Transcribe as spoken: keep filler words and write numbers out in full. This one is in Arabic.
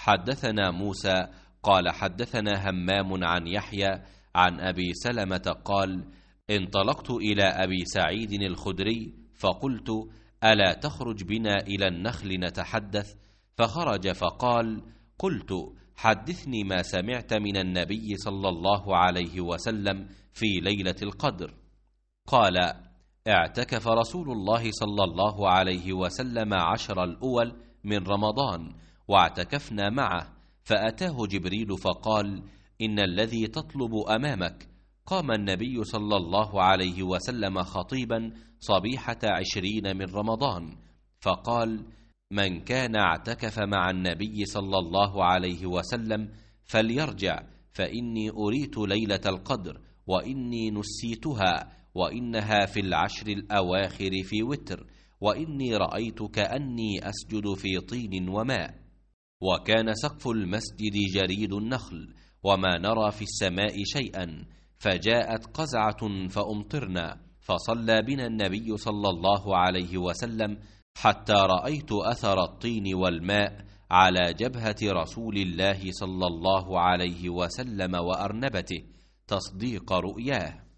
حدثنا موسى قال حدثنا همام عن يحيى عن أبي سلمة قال: انطلقت إلى أبي سعيد الخدري فقلت: ألا تخرج بنا إلى النخل نتحدث؟ فخرج فقال: قلت: حدثني ما سمعت من النبي صلى الله عليه وسلم في ليلة القدر. قال: اعتكف رسول الله صلى الله عليه وسلم عشر الأول من رمضان واعتكفنا معه، فأتاه جبريل فقال: إن الذي تطلب أمامك. قام النبي صلى الله عليه وسلم خطيبا صبيحة عشرين من رمضان فقال: من كان اعتكف مع النبي صلى الله عليه وسلم فليرجع، فإني أريت ليلة القدر وإني نسيتها، وإنها في العشر الأواخر في وتر، وإني رأيت كأني أسجد في طين وماء، وكان سقف المسجد جريد النخل، وما نرى في السماء شيئا، فجاءت قزعة فأمطرنا، فصلى بنا النبي صلى الله عليه وسلم حتى رأيت أثر الطين والماء على جبهة رسول الله صلى الله عليه وسلم وأرنبته تصديق رؤياه.